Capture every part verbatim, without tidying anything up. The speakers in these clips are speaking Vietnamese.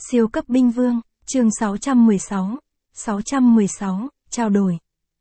Siêu cấp binh vương, chương sáu trăm mười sáu, sáu trăm mười sáu, trao đổi.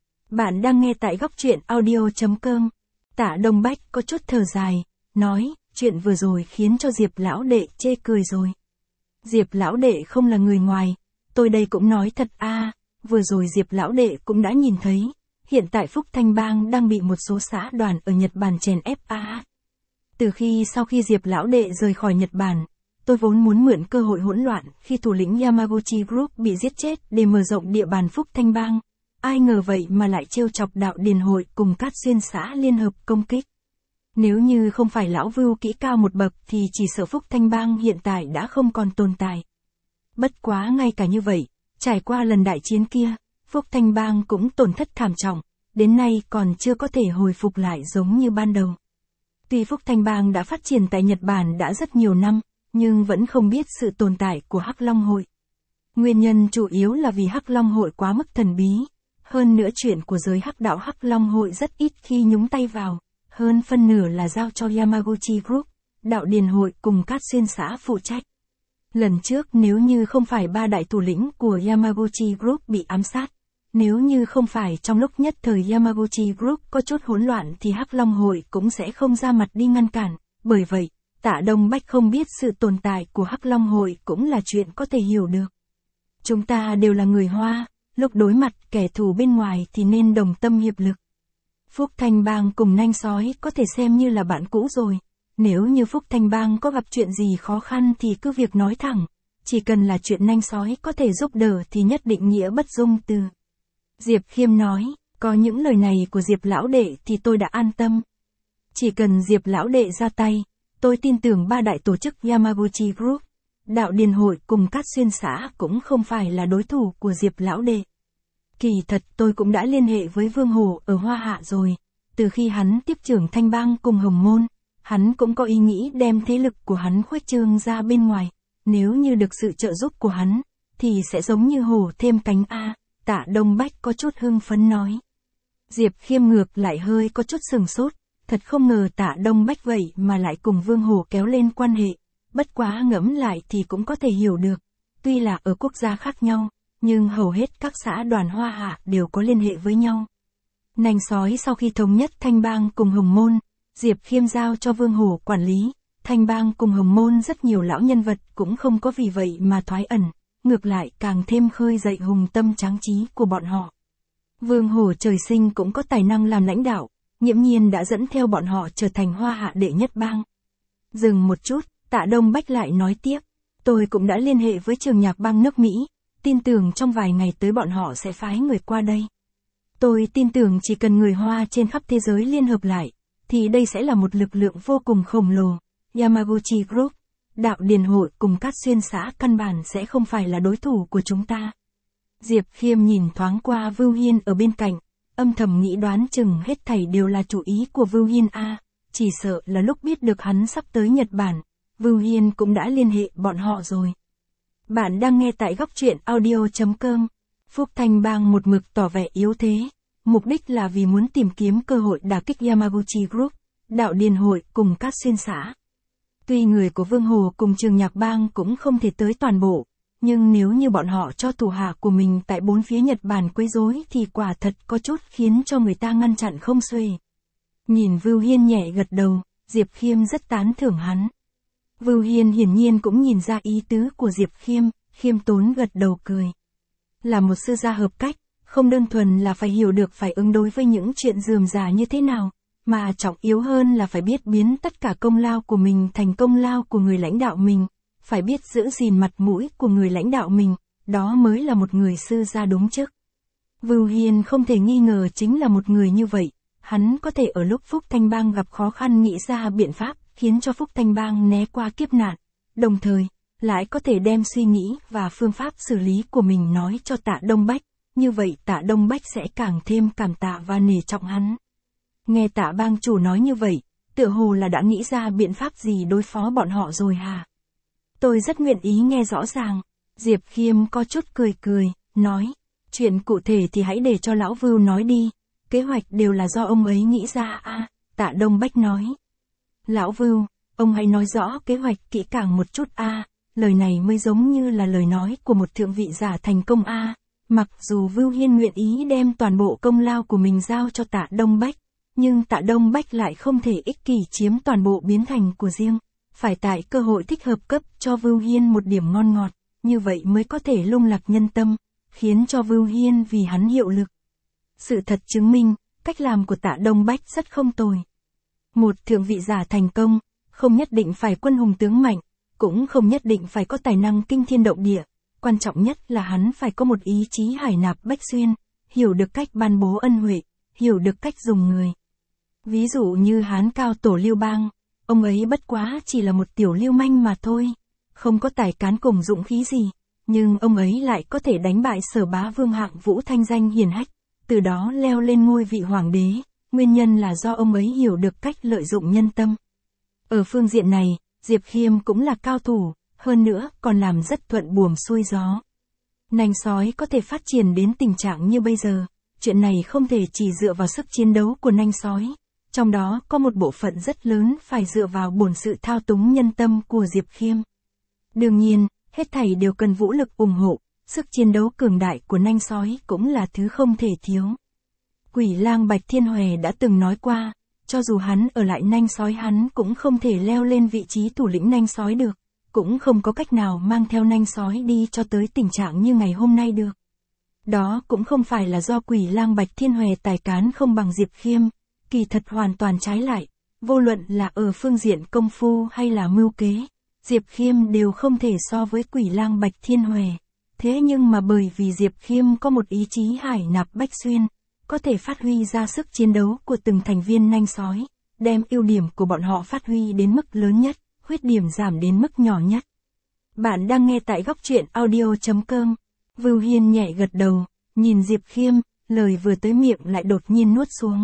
Bạn đang nghe tại góc truyện audio.com. Tạ Đông Bách có chút thở dài, nói, chuyện vừa rồi khiến cho Diệp lão đệ chê cười rồi. Diệp lão đệ không là người ngoài, tôi đây cũng nói thật a, vừa rồi Diệp lão đệ cũng đã nhìn thấy, hiện tại Phúc Thanh Bang đang bị một số xã đoàn ở Nhật Bản chèn ép a. Từ khi sau khi Diệp lão đệ rời khỏi Nhật Bản, tôi vốn muốn mượn cơ hội hỗn loạn khi thủ lĩnh Yamaguchi Group bị giết chết để mở rộng địa bàn Phúc Thanh Bang. Ai ngờ vậy mà lại trêu chọc đạo điền hội cùng Cát Xuyên xã liên hợp công kích. Nếu như không phải lão Vưu kỹ cao một bậc thì chỉ sợ Phúc Thanh Bang hiện tại đã không còn tồn tại. Bất quá ngay cả như vậy, trải qua lần đại chiến kia, Phúc Thanh Bang cũng tổn thất thảm trọng, đến nay còn chưa có thể hồi phục lại giống như ban đầu. Tuy Phúc Thanh Bang đã phát triển tại Nhật Bản đã rất nhiều năm, nhưng vẫn không biết sự tồn tại của Hắc Long Hội. Nguyên nhân chủ yếu là vì Hắc Long Hội quá mức thần bí, hơn nữa chuyện của giới hắc đạo Hắc Long Hội rất ít khi nhúng tay vào, hơn phân nửa là giao cho Yamaguchi Group, đạo điền hội cùng Cát Xuyên xã phụ trách. Lần trước nếu như không phải ba đại thủ lĩnh của Yamaguchi Group bị ám sát, nếu như không phải trong lúc nhất thời Yamaguchi Group có chút hỗn loạn thì Hắc Long Hội cũng sẽ không ra mặt đi ngăn cản, bởi vậy, Tạ Đông Bách không biết sự tồn tại của Hắc Long Hội cũng là chuyện có thể hiểu được. Chúng ta đều là người Hoa, lúc đối mặt kẻ thù bên ngoài thì nên đồng tâm hiệp lực. Phúc Thanh Bang cùng Nanh Sói có thể xem như là bạn cũ rồi, nếu như Phúc Thanh Bang có gặp chuyện gì khó khăn thì cứ việc nói thẳng, chỉ cần là chuyện Nanh Sói có thể giúp đỡ thì nhất định nghĩa bất dung từ. Diệp Khiêm nói, có những lời này của Diệp lão đệ thì tôi đã an tâm. Chỉ cần Diệp lão đệ ra tay, tôi tin tưởng ba đại tổ chức Yamaguchi Group, đạo điền hội cùng Cát Xuyên xã cũng không phải là đối thủ của Diệp lão đệ. Kỳ thật tôi cũng đã liên hệ với Vương Hổ ở Hoa Hạ rồi, từ khi hắn tiếp trưởng Thanh Bang cùng Hồng Môn, hắn cũng có ý nghĩ đem thế lực của hắn khuếch trương ra bên ngoài, nếu như được sự trợ giúp của hắn, thì sẽ giống như hổ thêm cánh a. Tạ Đông Bách có chút hưng phấn nói. Diệp Khiêm ngược lại hơi có chút sừng sốt, thật không ngờ Tạ Đông Bách vậy mà lại cùng Vương Hổ kéo lên quan hệ, bất quá ngẫm lại thì cũng có thể hiểu được, tuy là ở quốc gia khác nhau, nhưng hầu hết các xã đoàn Hoa Hạ đều có liên hệ với nhau. Nanh Sói sau khi thống nhất Thanh Bang cùng Hồng Môn, Diệp Khiêm giao cho Vương Hổ quản lý, Thanh Bang cùng Hồng Môn rất nhiều lão nhân vật cũng không có vì vậy mà thoái ẩn, ngược lại càng thêm khơi dậy hùng tâm tráng trí của bọn họ. Vương Hổ trời sinh cũng có tài năng làm lãnh đạo, nghiễm nhiên đã dẫn theo bọn họ trở thành Hoa Hạ đệ nhất bang. Dừng một chút, Tạ Đông Bách lại nói tiếp, tôi cũng đã liên hệ với trường nhạc bang nước Mỹ, tin tưởng trong vài ngày tới bọn họ sẽ phái người qua đây. Tôi tin tưởng chỉ cần người Hoa trên khắp thế giới liên hợp lại, thì đây sẽ là một lực lượng vô cùng khổng lồ. Yamaguchi Group, đạo điền hội cùng Cát Xuyên xã căn bản sẽ không phải là đối thủ của chúng ta. Diệp Khiêm nhìn thoáng qua Vưu Hiên ở bên cạnh, âm thầm nghĩ đoán chừng hết thảy đều là chủ ý của Vưu Hiên a, chỉ sợ là lúc biết được hắn sắp tới Nhật Bản, Vưu Hiên cũng đã liên hệ bọn họ rồi. Bạn đang nghe tại góc truyện audio.com. Phúc Thanh Bang một mực tỏ vẻ yếu thế, mục đích là vì muốn tìm kiếm cơ hội đả kích Yamaguchi Group, đạo điền hội cùng Cát Xuyên xã. Tuy người của Vương Hồ cùng trường nhạc bang cũng không thể tới toàn bộ, nhưng nếu như bọn họ cho thủ hạ của mình tại bốn phía Nhật Bản quấy rối thì quả thật có chút khiến cho người ta ngăn chặn không xuể. Nhìn Vưu Hiên nhẹ gật đầu, Diệp Khiêm rất tán thưởng hắn. Vưu Hiên hiển nhiên cũng nhìn ra ý tứ của Diệp Khiêm, khiêm tốn gật đầu cười. Là một sư gia hợp cách, không đơn thuần là phải hiểu được phải ứng đối với những chuyện rườm rà như thế nào, mà trọng yếu hơn là phải biết biến tất cả công lao của mình thành công lao của người lãnh đạo mình, phải biết giữ gìn mặt mũi của người lãnh đạo mình, đó mới là một người sư gia đúng chức. Vưu Hiên không thể nghi ngờ chính là một người như vậy, hắn có thể ở lúc Phúc Thanh Bang gặp khó khăn nghĩ ra biện pháp, khiến cho Phúc Thanh Bang né qua kiếp nạn, đồng thời, lại có thể đem suy nghĩ và phương pháp xử lý của mình nói cho Tạ Đông Bách, như vậy Tạ Đông Bách sẽ càng thêm cảm tạ và nể trọng hắn. Nghe Tạ bang chủ nói như vậy, tựa hồ là đã nghĩ ra biện pháp gì đối phó bọn họ rồi hả? Tôi rất nguyện ý nghe rõ ràng. Diệp Khiêm có chút cười cười, nói, chuyện cụ thể thì hãy để cho lão Vưu nói đi, kế hoạch đều là do ông ấy nghĩ ra a. Tạ Đông Bách nói. Lão Vưu, ông hãy nói rõ kế hoạch kỹ càng một chút a. lời này mới giống như là lời nói của một thượng vị giả thành công a. Mặc dù Vưu Hiên nguyện ý đem toàn bộ công lao của mình giao cho Tạ Đông Bách, nhưng Tạ Đông Bách lại không thể ích kỷ chiếm toàn bộ biến thành của riêng, phải tại cơ hội thích hợp cấp cho Vưu Hiên một điểm ngon ngọt, như vậy mới có thể lung lạc nhân tâm, khiến cho Vưu Hiên vì hắn hiệu lực. Sự thật chứng minh, cách làm của Tạ Đông Bách rất không tồi. Một thượng vị giả thành công, không nhất định phải quân hùng tướng mạnh, cũng không nhất định phải có tài năng kinh thiên động địa, quan trọng nhất là hắn phải có một ý chí hải nạp bách xuyên, hiểu được cách ban bố ân huệ, hiểu được cách dùng người. Ví dụ như Hán cao tổ Lưu Bang, ông ấy bất quá chỉ là một tiểu lưu manh mà thôi, không có tài cán cùng dũng khí gì, nhưng ông ấy lại có thể đánh bại Sở Bá Vương hạng vũ thanh danh hiển hách, từ đó leo lên ngôi vị hoàng đế, nguyên nhân là do ông ấy hiểu được cách lợi dụng nhân tâm. Ở phương diện này, Diệp Khiêm cũng là cao thủ, hơn nữa còn làm rất thuận buồm xuôi gió. Nanh sói có thể phát triển đến tình trạng như bây giờ, chuyện này không thể chỉ dựa vào sức chiến đấu của nanh sói, trong đó có một bộ phận rất lớn phải dựa vào bổn sự thao túng nhân tâm của Diệp Khiêm. Đương nhiên, hết thảy đều cần vũ lực ủng hộ, sức chiến đấu cường đại của nanh sói cũng là thứ không thể thiếu. Quỷ lang Bạch Thiên Huệ đã từng nói qua, cho dù hắn ở lại nanh sói hắn cũng không thể leo lên vị trí thủ lĩnh nanh sói được, cũng không có cách nào mang theo nanh sói đi cho tới tình trạng như ngày hôm nay được. Đó cũng không phải là do Quỷ lang Bạch Thiên Huệ tài cán không bằng Diệp Khiêm, kỳ thật hoàn toàn trái lại, vô luận là ở phương diện công phu hay là mưu kế, Diệp Khiêm đều không thể so với Quỷ lang Bạch Thiên Huệ. Thế nhưng mà bởi vì Diệp Khiêm có một ý chí hải nạp bách xuyên, có thể phát huy ra sức chiến đấu của từng thành viên nanh sói, đem ưu điểm của bọn họ phát huy đến mức lớn nhất, khuyết điểm giảm đến mức nhỏ nhất. Bạn đang nghe tại góc truyện audio chấm com. Vưu Hiên nhẹ gật đầu, nhìn Diệp Khiêm, lời vừa tới miệng lại đột nhiên nuốt xuống.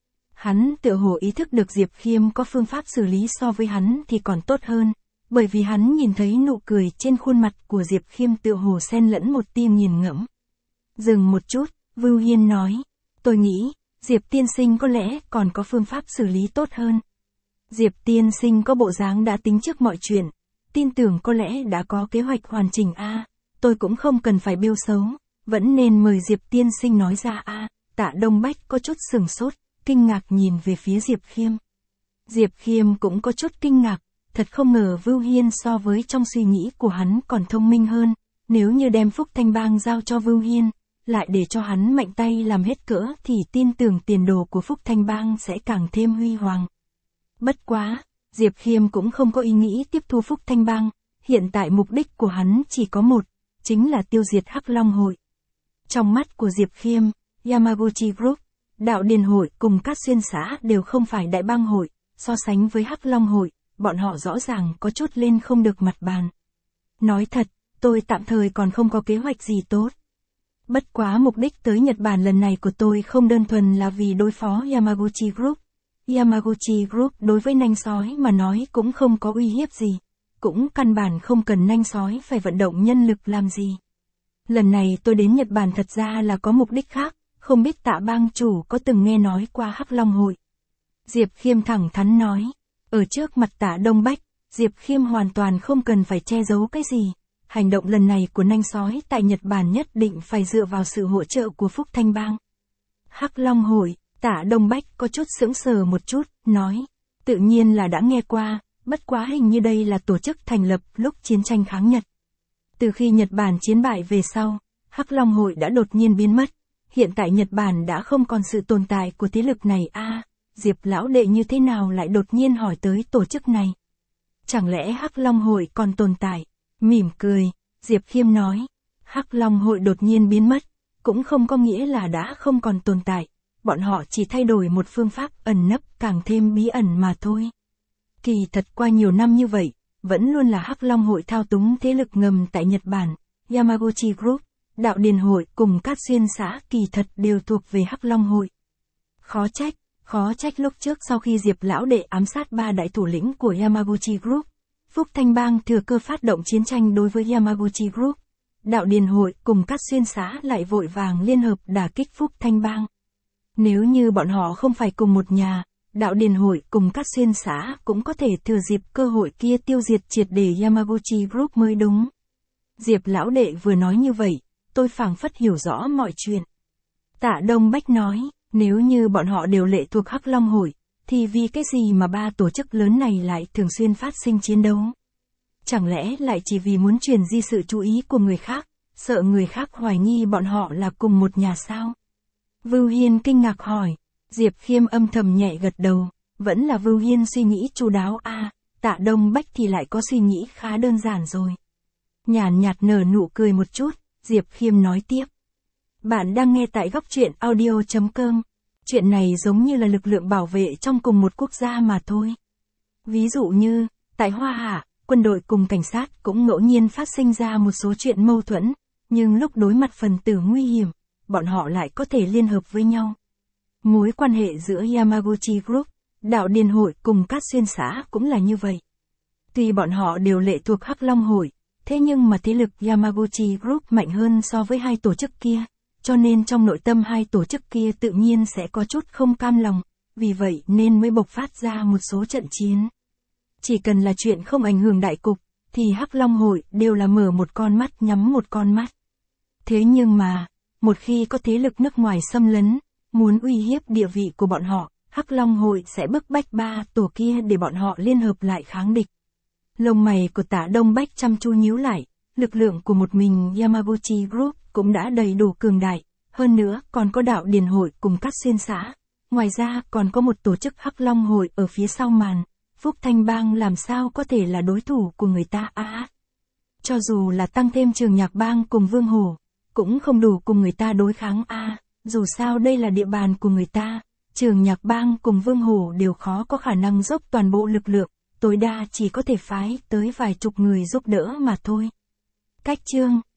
Hắn tựa hồ ý thức được Diệp Khiêm có phương pháp xử lý so với hắn thì còn tốt hơn, bởi vì hắn nhìn thấy nụ cười trên khuôn mặt của Diệp Khiêm tựa hồ xen lẫn một tia nghiền ngẫm. Dừng một chút, Vưu Hiên nói, tôi nghĩ, Diệp tiên sinh có lẽ còn có phương pháp xử lý tốt hơn. Diệp tiên sinh có bộ dáng đã tính trước mọi chuyện, tin tưởng có lẽ đã có kế hoạch hoàn chỉnh a. À, tôi cũng không cần phải bêu xấu, vẫn nên mời Diệp tiên sinh nói ra a. À, Tạ Đông Bách có chút sừng sốt, kinh ngạc nhìn về phía Diệp Khiêm. Diệp Khiêm cũng có chút kinh ngạc, thật không ngờ Vưu Hiên so với trong suy nghĩ của hắn còn thông minh hơn, nếu như đem Phúc Thanh Bang giao cho Vưu Hiên, lại để cho hắn mạnh tay làm hết cỡ thì tin tưởng tiền đồ của Phúc Thanh Bang sẽ càng thêm huy hoàng. Bất quá, Diệp Khiêm cũng không có ý nghĩ tiếp thu Phúc Thanh Bang, hiện tại mục đích của hắn chỉ có một, chính là tiêu diệt Hắc Long Hội. Trong mắt của Diệp Khiêm, Yamaguchi Group, Đạo Điền Hội cùng các xuyên xã đều không phải đại bang hội, so sánh với Hắc Long Hội, bọn họ rõ ràng có chút lên không được mặt bàn. Nói thật, tôi tạm thời còn không có kế hoạch gì tốt. Bất quá mục đích tới Nhật Bản lần này của tôi không đơn thuần là vì đối phó Yamaguchi Group. Yamaguchi Group đối với nanh sói mà nói cũng không có uy hiếp gì, cũng căn bản không cần nanh sói phải vận động nhân lực làm gì. Lần này tôi đến Nhật Bản thật ra là có mục đích khác, không biết Tạ bang chủ có từng nghe nói qua Hắc Long Hội. Diệp Khiêm thẳng thắn nói, ở trước mặt Tạ Đông Bách, Diệp Khiêm hoàn toàn không cần phải che giấu cái gì. Hành động lần này của nanh sói tại Nhật Bản nhất định phải dựa vào sự hỗ trợ của Phúc Thanh Bang. Hắc Long Hội, Tạ Đông Bách có chút sững sờ một chút, nói, tự nhiên là đã nghe qua, bất quá hình như đây là tổ chức thành lập lúc chiến tranh kháng Nhật. Từ khi Nhật Bản chiến bại về sau, Hắc Long Hội đã đột nhiên biến mất, hiện tại Nhật Bản đã không còn sự tồn tại của thế lực này a. À, Diệp lão đệ như thế nào lại đột nhiên hỏi tới tổ chức này? Chẳng lẽ Hắc Long Hội còn tồn tại? Mỉm cười, Diệp Khiêm nói, Hắc Long Hội đột nhiên biến mất, cũng không có nghĩa là đã không còn tồn tại, bọn họ chỉ thay đổi một phương pháp ẩn nấp càng thêm bí ẩn mà thôi. Kỳ thật qua nhiều năm như vậy, vẫn luôn là Hắc Long Hội thao túng thế lực ngầm tại Nhật Bản, Yamaguchi Group, Đạo Điền Hội cùng các xuyên xã kỳ thật đều thuộc về Hắc Long Hội. Khó trách, khó trách lúc trước sau khi Diệp lão đệ ám sát ba đại thủ lĩnh của Yamaguchi Group, Phúc Thanh Bang thừa cơ phát động chiến tranh đối với Yamaguchi Group, Đạo Điền Hội cùng các xuyên xã lại vội vàng liên hợp đả kích Phúc Thanh Bang. Nếu như bọn họ không phải cùng một nhà, đạo điền hội cùng các xuyên xã cũng có thể thừa dịp cơ hội kia tiêu diệt triệt để Yamaguchi Group mới đúng. Diệp lão đệ vừa nói như vậy, tôi phảng phất hiểu rõ mọi chuyện. Tạ Đông Bách nói, nếu như bọn họ đều lệ thuộc Hắc Long hội, thì vì cái gì mà ba tổ chức lớn này lại thường xuyên phát sinh chiến đấu? Chẳng lẽ lại chỉ vì muốn truyền di sự chú ý của người khác, sợ người khác hoài nghi bọn họ là cùng một nhà sao? Vưu Hiên kinh ngạc hỏi. Diệp Khiêm âm thầm nhẹ gật đầu, vẫn là Vưu Hiên suy nghĩ chu đáo a, à, Tạ Đông Bách thì lại có suy nghĩ khá đơn giản rồi. Nhàn nhạt nở nụ cười một chút, Diệp Khiêm nói tiếp. Bạn đang nghe tại góc truyện audio chấm com. Chuyện này giống như là lực lượng bảo vệ trong cùng một quốc gia mà thôi. Ví dụ như, tại Hoa Hạ, quân đội cùng cảnh sát cũng ngẫu nhiên phát sinh ra một số chuyện mâu thuẫn, nhưng lúc đối mặt phần tử nguy hiểm, bọn họ lại có thể liên hợp với nhau. Mối quan hệ giữa Yamaguchi Group, đạo điền hội cùng các xuyên xã cũng là như vậy. Tuy bọn họ đều lệ thuộc Hắc Long hội, thế nhưng mà thế lực Yamaguchi Group mạnh hơn so với hai tổ chức kia, cho nên trong nội tâm hai tổ chức kia tự nhiên sẽ có chút không cam lòng, vì vậy nên mới bộc phát ra một số trận chiến. Chỉ cần là chuyện không ảnh hưởng đại cục, thì Hắc Long hội đều là mở một con mắt nhắm một con mắt. Thế nhưng mà, một khi có thế lực nước ngoài xâm lấn, muốn uy hiếp địa vị của bọn họ, Hắc Long hội sẽ bức bách ba tổ kia để bọn họ liên hợp lại kháng địch. Lông mày của Tạ Đông Bách chăm chú nhíu lại, lực lượng của một mình Yamaguchi Group cũng đã đầy đủ cường đại, hơn nữa còn có đạo điền hội cùng các xuyên xã. Ngoài ra còn có một tổ chức Hắc Long hội ở phía sau màn, Phúc Thanh Bang làm sao có thể là đối thủ của người ta a? À, cho dù là tăng thêm Trường Nhạc Bang cùng Vương Hổ, cũng không đủ cùng người ta đối kháng a. À, dù sao đây là địa bàn của người ta, Trường Nhạc Bang cùng Vương Hổ đều khó có khả năng dốc toàn bộ lực lượng, tối đa chỉ có thể phái tới vài chục người giúp đỡ mà thôi. Cách chương